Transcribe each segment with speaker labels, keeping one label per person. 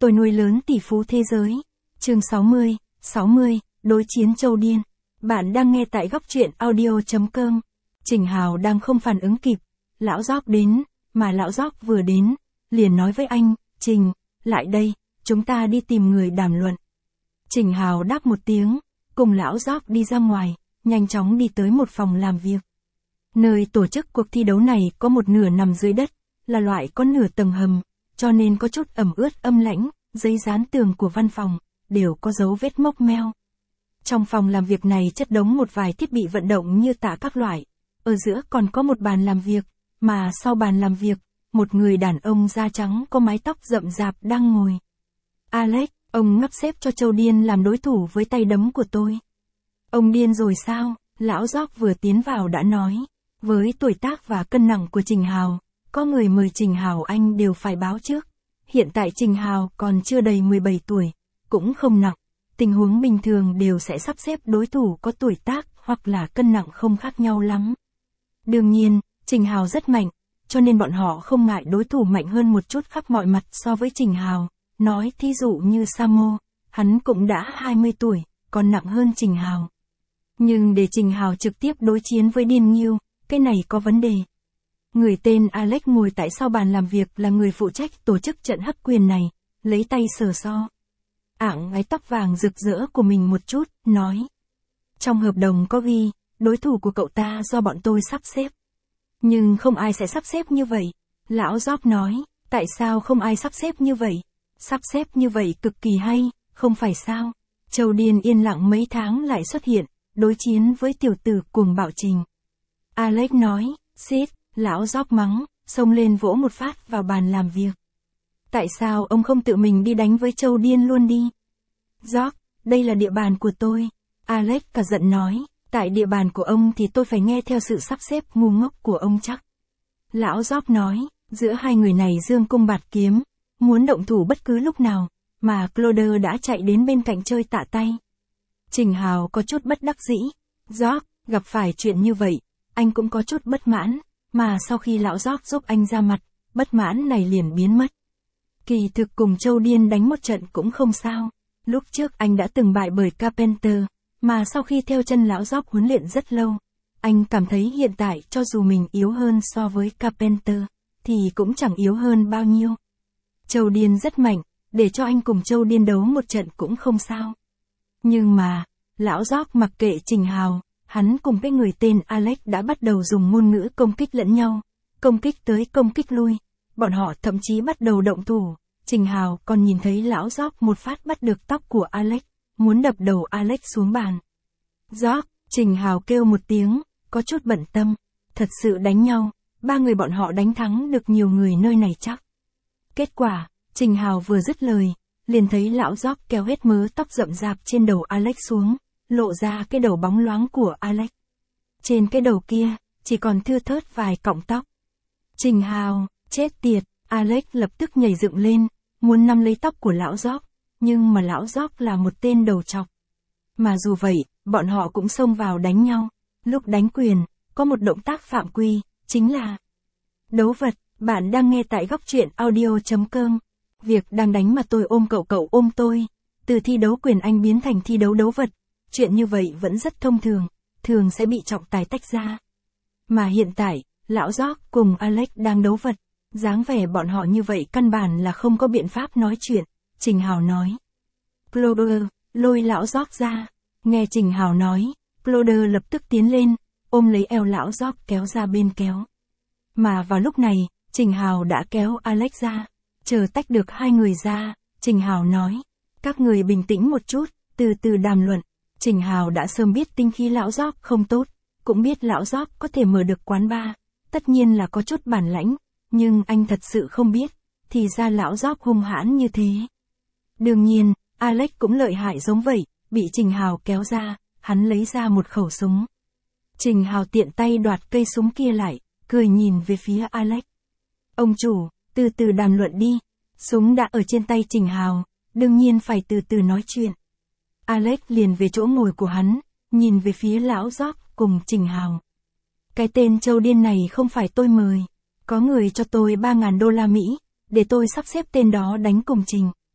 Speaker 1: Tôi nuôi lớn tỷ phú thế giới. Chương 60, đối chiến Châu Điên. Bạn đang nghe tại góc truyện audio.com. Trình Hào đang không phản ứng kịp. Lão Gióc đến, mà lão Gióc vừa đến, liền nói với anh, Trình, lại đây, chúng ta đi tìm người đàm luận. Trình Hào đáp một tiếng, cùng lão Gióc đi ra ngoài, nhanh chóng đi tới một phòng làm việc. Nơi tổ chức cuộc thi đấu này có một nửa nằm dưới đất, là loại có nửa tầng hầm, cho nên có chút ẩm ướt âm lãnh, giấy dán tường của văn phòng, đều có dấu vết mốc meo. Trong phòng làm việc này chất đống một vài thiết bị vận động như tạ các loại, ở giữa còn có một bàn làm việc, mà sau bàn làm việc, một người đàn ông da trắng có mái tóc rậm rạp đang ngồi. Alex, ông ngấp xếp cho Châu Điên làm đối thủ với tay đấm của tôi. Ông điên rồi sao? Lão Gióc vừa tiến vào đã nói. Với tuổi tác và cân nặng của Trình Hào, có người mời Trình Hào anh đều phải báo trước. Hiện tại Trình Hào còn chưa đầy 17 tuổi, cũng không nặng. Tình huống bình thường đều sẽ sắp xếp đối thủ có tuổi tác hoặc là cân nặng không khác nhau lắm. Đương nhiên, Trình Hào rất mạnh, cho nên bọn họ không ngại đối thủ mạnh hơn một chút khắp mọi mặt so với Trình Hào. Nói thí dụ như Samo, hắn cũng đã 20 tuổi, còn nặng hơn Trình Hào. Nhưng để Trình Hào trực tiếp đối chiến với Điên Nghiêu, cái này có vấn đề. Người tên Alex ngồi tại sau bàn làm việc là người phụ trách tổ chức trận hấp quyền này, lấy tay sờ so mái tóc vàng rực rỡ của mình một chút, nói. Trong hợp đồng có ghi, đối thủ của cậu ta do bọn tôi sắp xếp. Nhưng không ai sẽ sắp xếp như vậy. Lão Gióc nói, tại sao không ai sắp xếp như vậy? Sắp xếp như vậy cực kỳ hay, không phải sao? Châu Điên yên lặng mấy tháng lại xuất hiện, đối chiến với tiểu tử cuồng bạo Trình. Alex nói, xít, lão Gióc mắng, xông lên vỗ một phát vào bàn làm việc. Tại sao ông không tự mình đi đánh với Châu Điên luôn đi? Gióc, đây là địa bàn của tôi. Alex cả giận nói, tại địa bàn của ông thì tôi phải nghe theo sự sắp xếp ngu ngốc của ông chắc. Lão Gióc nói, giữa hai người này dương cung bạt kiếm, muốn động thủ bất cứ lúc nào, mà Claude đã chạy đến bên cạnh chơi tạ tay. Trình Hào có chút bất đắc dĩ. Gióc, gặp phải chuyện như vậy, anh cũng có chút bất mãn, mà sau khi lão Gióc giúp anh ra mặt, bất mãn này liền biến mất. Kỳ thực cùng Châu Điên đánh một trận cũng không sao. Lúc trước anh đã từng bại bởi Carpenter, mà sau khi theo chân lão Gióc huấn luyện rất lâu, anh cảm thấy hiện tại cho dù mình yếu hơn so với Carpenter, thì cũng chẳng yếu hơn bao nhiêu. Châu Điên rất mạnh, để cho anh cùng Châu Điên đấu một trận cũng không sao. Nhưng mà, lão Gióc mặc kệ Trình Hào, hắn cùng cái người tên Alex đã bắt đầu dùng ngôn ngữ công kích lẫn nhau, công kích tới công kích lui, bọn họ thậm chí bắt đầu động thủ. Trình Hào còn nhìn thấy lão Gióc một phát bắt được tóc của Alex, muốn đập đầu Alex xuống bàn. Gióc, Trình Hào kêu một tiếng, có chút bận tâm, thật sự đánh nhau, ba người bọn họ đánh thắng được nhiều người nơi này chắc. Kết quả, Trình Hào vừa dứt lời, liền thấy lão Gióc kéo hết mớ tóc rậm rạp trên đầu Alex xuống, lộ ra cái đầu bóng loáng của Alex. Trên cái đầu kia, chỉ còn thưa thớt vài cọng tóc. Trình Hào, chết tiệt, Alex lập tức nhảy dựng lên, muốn nắm lấy tóc của lão Gióc, nhưng mà lão Gióc là một tên đầu trọc. Mà dù vậy, bọn họ cũng xông vào đánh nhau. Lúc đánh quyền, có một động tác phạm quy, chính là đấu vật. Bạn đang nghe tại góc truyện audio.com. Việc đang đánh mà tôi ôm cậu, cậu ôm tôi. Từ thi đấu quyền Anh biến thành thi đấu đấu vật. Chuyện như vậy vẫn rất thông thường, thường sẽ bị trọng tài tách ra. Mà hiện tại, lão Gióc cùng Alex đang đấu vật. Dáng vẻ bọn họ như vậy căn bản là không có biện pháp nói chuyện. Trình Hào nói. Claude, lôi lão Gióc ra. Nghe Trình Hào nói, Claude lập tức tiến lên, ôm lấy eo lão Gióc kéo ra bên kéo. Mà vào lúc này, Trình Hào đã kéo Alex ra. Chờ tách được hai người ra, Trình Hào nói. Các người bình tĩnh một chút, từ từ đàm luận. Trình Hào đã sớm biết tinh khí lão Gióc không tốt, cũng biết lão Gióc có thể mở được quán bar, tất nhiên là có chút bản lãnh, nhưng anh thật sự không biết, thì ra lão Gióc hung hãn như thế. Đương nhiên, Alex cũng lợi hại giống vậy, bị Trình Hào kéo ra, hắn lấy ra một khẩu súng. Trình Hào tiện tay đoạt cây súng kia lại, cười nhìn về phía Alex. Ông chủ, từ từ đàm luận đi, súng đã ở trên tay Trình Hào, đương nhiên phải từ từ nói chuyện. Alex liền về chỗ ngồi của hắn, nhìn về phía lão Gióc cùng Trình Hào. Cái tên Châu Điên này không phải tôi mời, có người cho tôi $3.000 Mỹ, để tôi sắp xếp tên đó đánh cùng Trình.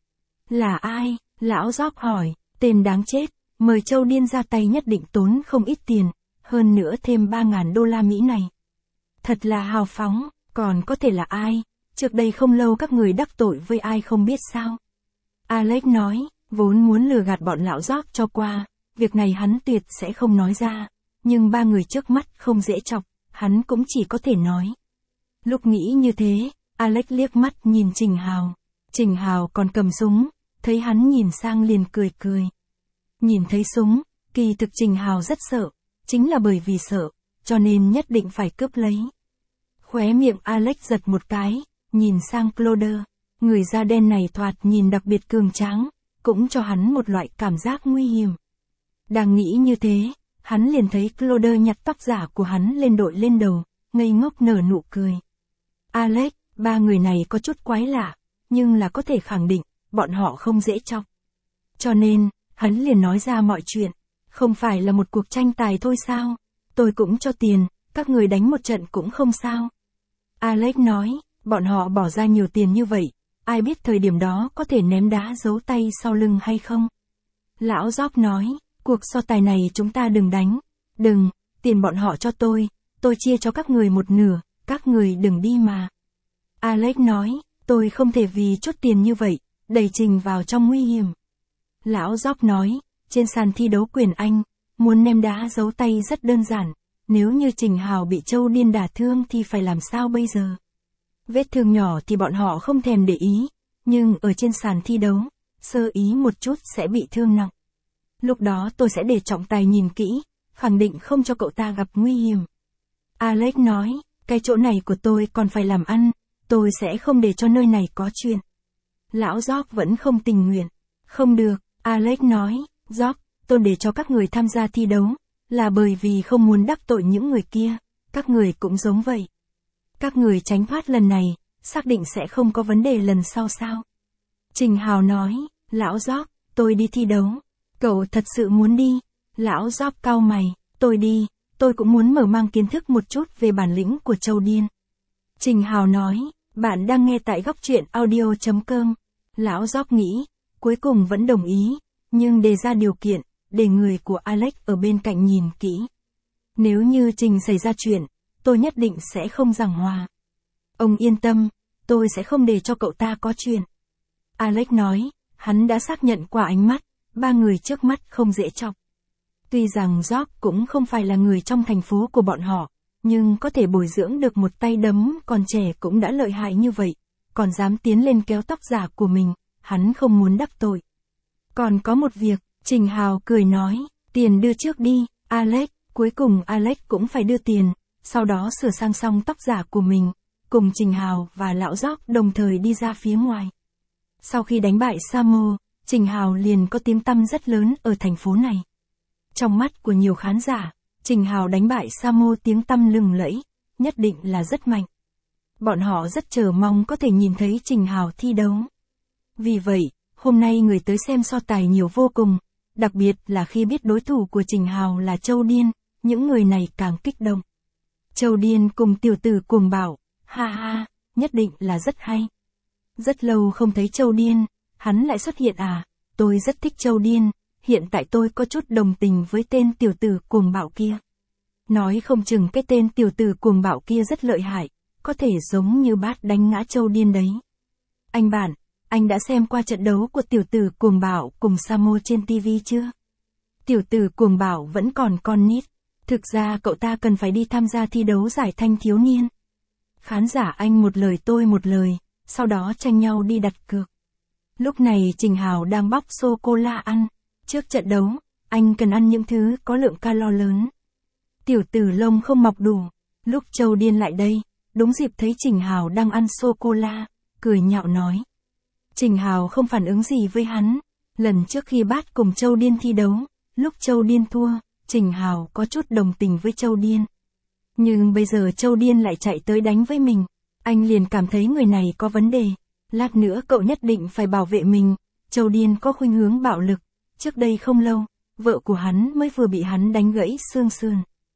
Speaker 1: Là ai? Lão Gióc hỏi. Tên đáng chết, mời Châu Điên ra tay nhất định tốn không ít tiền, hơn nữa thêm 3.000 đô la Mỹ này. Thật là hào phóng, còn có thể là ai? Trước đây không lâu các người đắc tội với ai không biết sao? Alex nói, vốn muốn lừa gạt bọn lão Gióc cho qua, việc này hắn tuyệt sẽ không nói ra, nhưng ba người trước mắt không dễ chọc, hắn cũng chỉ có thể nói. Lúc nghĩ như thế, Alex liếc mắt nhìn Trình Hào. Trình Hào còn cầm súng, thấy hắn nhìn sang liền cười cười. Nhìn thấy súng, kỳ thực Trình Hào rất sợ, chính là bởi vì sợ, cho nên nhất định phải cướp lấy. Khóe miệng Alex giật một cái, nhìn sang Claude, người da đen này thoạt nhìn đặc biệt cường tráng, cũng cho hắn một loại cảm giác nguy hiểm. Đang nghĩ như thế, hắn liền thấy Claude nhặt tóc giả của hắn lên đội lên đầu, ngây ngốc nở nụ cười. Alex, ba người này có chút quái lạ, nhưng là có thể khẳng định, bọn họ không dễ chọc. Cho nên, hắn liền nói ra mọi chuyện, không phải là một cuộc tranh tài thôi sao, tôi cũng cho tiền, các người đánh một trận cũng không sao. Alex nói, bọn họ bỏ ra nhiều tiền như vậy, ai biết thời điểm đó có thể ném đá giấu tay sau lưng hay không. Lão Gióc nói, cuộc so tài này chúng ta đừng đánh, đừng, tiền bọn họ cho tôi chia cho các người một nửa, các người đừng đi mà. Alex nói, tôi không thể vì chút tiền như vậy, đẩy Trình vào trong nguy hiểm. Lão Gióc nói, trên sàn thi đấu quyền Anh, muốn ném đá giấu tay rất đơn giản, nếu như Trình Hào bị Châu Điên đả thương thì phải làm sao bây giờ? Vết thương nhỏ thì bọn họ không thèm để ý, nhưng ở trên sàn thi đấu, sơ ý một chút sẽ bị thương nặng. Lúc đó tôi sẽ để trọng tài nhìn kỹ, khẳng định không cho cậu ta gặp nguy hiểm. Alex nói, cái chỗ này của tôi còn phải làm ăn, tôi sẽ không để cho nơi này có chuyện. Lão Gióc vẫn không tình nguyện. Không được, Alex nói, Gióc, tôi để cho các người tham gia thi đấu, là bởi vì không muốn đắc tội những người kia, các người cũng giống vậy. Các người tránh thoát lần này, xác định sẽ không có vấn đề lần sau sao? Trình Hào nói, Lão Gióc, tôi đi thi đấu. Cậu thật sự muốn đi? Lão Gióc cau mày, tôi đi, tôi cũng muốn mở mang kiến thức một chút về bản lĩnh của Châu Điên. Trình Hào nói, bạn đang nghe tại góc truyện audio.com. Lão Gióc nghĩ, cuối cùng vẫn đồng ý, nhưng đề ra điều kiện, để người của Alex ở bên cạnh nhìn kỹ. Nếu như Trình xảy ra chuyện, tôi nhất định sẽ không giảng hòa. Ông yên tâm, tôi sẽ không để cho cậu ta có chuyện. Alex nói, hắn đã xác nhận qua ánh mắt, ba người trước mắt không dễ chọc. Tuy rằng Job cũng không phải là người trong thành phố của bọn họ, nhưng có thể bồi dưỡng được một tay đấm còn trẻ cũng đã lợi hại như vậy, còn dám tiến lên kéo tóc giả của mình, hắn không muốn đắc tội. Còn có một việc, Trình Hào cười nói, tiền đưa trước đi, Alex, cuối cùng Alex cũng phải đưa tiền, sau đó sửa sang xong tóc giả của mình, cùng Trình Hào và Lão Gióc đồng thời đi ra phía ngoài. Sau khi đánh bại Samo, Trình Hào liền có tiếng tăm rất lớn ở thành phố này. Trong mắt của nhiều khán giả, Trình Hào đánh bại Samo tiếng tăm lừng lẫy, nhất định là rất mạnh. Bọn họ rất chờ mong có thể nhìn thấy Trình Hào thi đấu. Vì vậy, hôm nay người tới xem so tài nhiều vô cùng, đặc biệt là khi biết đối thủ của Trình Hào là Châu Điên, những người này càng kích động. Châu Điên cùng tiểu tử cuồng bảo, ha ha, nhất định là rất hay. Rất lâu không thấy Châu Điên, hắn lại xuất hiện à, tôi rất thích Châu Điên, hiện tại tôi có chút đồng tình với tên tiểu tử cuồng bạo kia. Nói không chừng cái tên tiểu tử cuồng bạo kia rất lợi hại, có thể giống như bát đánh ngã Châu Điên đấy. Anh bạn, anh đã xem qua trận đấu của tiểu tử cuồng bạo cùng Samo trên TV chưa? Tiểu tử cuồng bạo vẫn còn con nít, thực ra cậu ta cần phải đi tham gia thi đấu giải thanh thiếu niên. Khán giả anh một lời tôi một lời, sau đó tranh nhau đi đặt cược. Lúc này Trình Hào đang bóc sô-cô-la ăn. Trước trận đấu, anh cần ăn những thứ có lượng calo lớn. Tiểu tử lông không mọc đủ. Lúc Châu Điên lại đây, đúng dịp thấy Trình Hào đang ăn sô-cô-la, cười nhạo nói. Trình Hào không phản ứng gì với hắn. Lần trước khi bát cùng Châu Điên thi đấu, lúc Châu Điên thua, Trình Hào có chút đồng tình với Châu Điên. Nhưng bây giờ Châu Điên lại chạy tới đánh với mình. Anh liền cảm thấy người này có vấn đề. Lát nữa cậu nhất định phải bảo vệ mình. Châu Điên có khuynh hướng bạo lực. Trước đây không lâu, vợ của hắn mới vừa bị hắn đánh gãy xương sườn.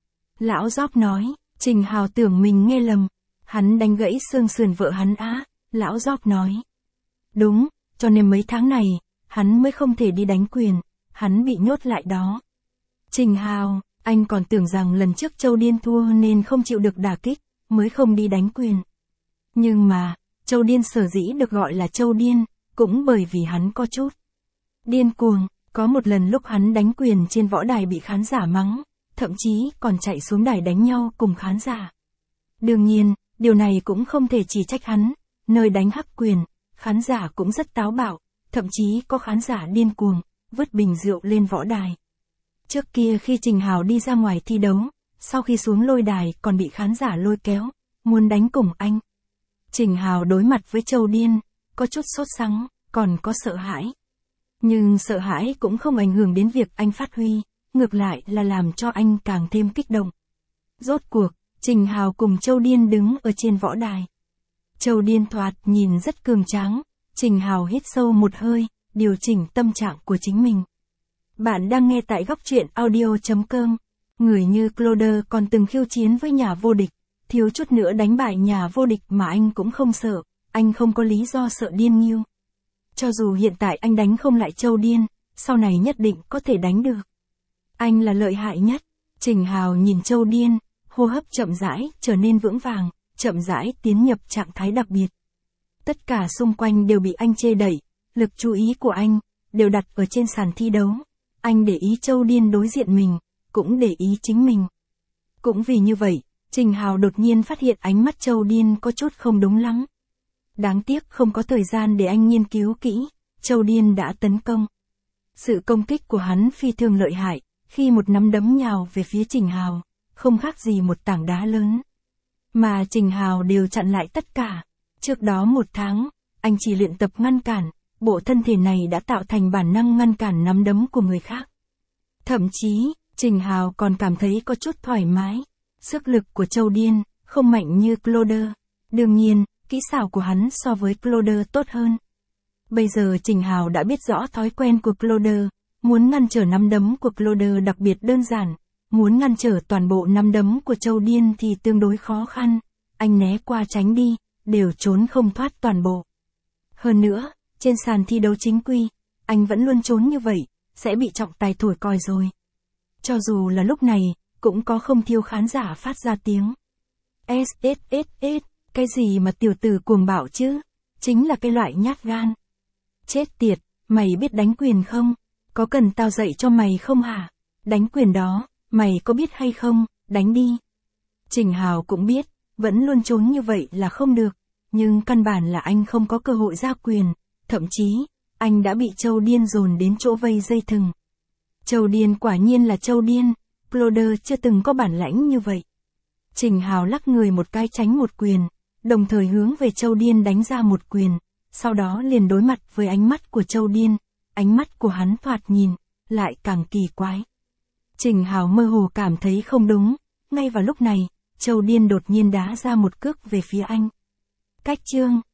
Speaker 1: Lão Gióc nói, Trình Hào tưởng mình nghe lầm. Hắn đánh gãy xương sườn vợ hắn á, Lão Gióc nói. Đúng, cho nên mấy tháng này, hắn mới không thể đi đánh quyền, hắn bị nhốt lại đó. Trình Hào, anh còn tưởng rằng lần trước Châu Điên thua nên không chịu được đả kích, mới không đi đánh quyền. Nhưng mà, Châu Điên sở dĩ được gọi là Châu Điên, cũng bởi vì hắn có chút điên cuồng. Có một lần lúc hắn đánh quyền trên võ đài bị khán giả mắng, thậm chí còn chạy xuống đài đánh nhau cùng khán giả. Đương nhiên, điều này cũng không thể chỉ trách hắn, nơi đánh hắc quyền, khán giả cũng rất táo bạo, thậm chí có khán giả điên cuồng, vứt bình rượu lên võ đài. Trước kia khi Trình Hào đi ra ngoài thi đấu, sau khi xuống lôi đài còn bị khán giả lôi kéo, muốn đánh cùng anh. Trình Hào đối mặt với Châu Điên, có chút sốt sắng, còn có sợ hãi. Nhưng sợ hãi cũng không ảnh hưởng đến việc anh phát huy, ngược lại là làm cho anh càng thêm kích động. Rốt cuộc, Trình Hào cùng Châu Điên đứng ở trên võ đài. Châu Điên thoạt nhìn rất cường tráng, Trình Hào hít sâu một hơi, điều chỉnh tâm trạng của chính mình. Bạn đang nghe tại góc truyện audio.com. Người như Cloder còn từng khiêu chiến với nhà vô địch, thiếu chút nữa đánh bại nhà vô địch mà anh cũng không sợ, anh không có lý do sợ Điên Nghiêu. Cho dù hiện tại anh đánh không lại Châu Điên, sau này nhất định có thể đánh được. Anh là lợi hại nhất. Trình Hào nhìn Châu Điên, hô hấp chậm rãi, trở nên vững vàng, chậm rãi tiến nhập trạng thái đặc biệt. Tất cả xung quanh đều bị anh che đậy, lực chú ý của anh đều đặt ở trên sàn thi đấu. Anh để ý Châu Điên đối diện mình, cũng để ý chính mình. Cũng vì như vậy, Trình Hào đột nhiên phát hiện ánh mắt Châu Điên có chút không đúng lắm. Đáng tiếc không có thời gian để anh nghiên cứu kỹ, Châu Điên đã tấn công. Sự công kích của hắn phi thường lợi hại, khi một nắm đấm nhào về phía Trình Hào, không khác gì một tảng đá lớn. Mà Trình Hào đều chặn lại tất cả. Trước đó 1 tháng, anh chỉ luyện tập ngăn cản, bộ thân thể này đã tạo thành bản năng ngăn cản nắm đấm của người khác. Thậm chí, Trình Hào còn cảm thấy có chút thoải mái. Sức lực của Châu Điên không mạnh như Cloder. Đương nhiên, kỹ xảo của hắn so với Cloder tốt hơn. Bây giờ Trình Hào đã biết rõ thói quen của Cloder, muốn ngăn trở nắm đấm của Cloder đặc biệt đơn giản, muốn ngăn trở toàn bộ nắm đấm của Châu Điên thì tương đối khó khăn, anh né qua tránh đi, đều trốn không thoát toàn bộ. Hơn nữa, trên sàn thi đấu chính quy, anh vẫn luôn trốn như vậy, sẽ bị trọng tài thổi còi rồi. Cho dù là lúc này, cũng có không thiếu khán giả phát ra tiếng SSSS, cái gì mà tiểu tử cuồng bạo chứ, chính là cái loại nhát gan. Chết tiệt, mày biết đánh quyền không? Có cần tao dạy cho mày không hả? Đánh quyền đó, mày có biết hay không, đánh đi. Trình Hào cũng biết, vẫn luôn trốn như vậy là không được, nhưng căn bản là anh không có cơ hội ra quyền, thậm chí, anh đã bị Châu Điên dồn đến chỗ vây dây thừng. Châu Điên quả nhiên là Châu Điên, Cloder chưa từng có bản lãnh như vậy. Trình Hào lắc người một cái tránh một quyền, đồng thời hướng về Châu Điên đánh ra một quyền, sau đó liền đối mặt với ánh mắt của Châu Điên, ánh mắt của hắn thoạt nhìn, lại càng kỳ quái. Trình Hào mơ hồ cảm thấy không đúng, ngay vào lúc này, Châu Điên đột nhiên đá ra một cước về phía anh. Cách chương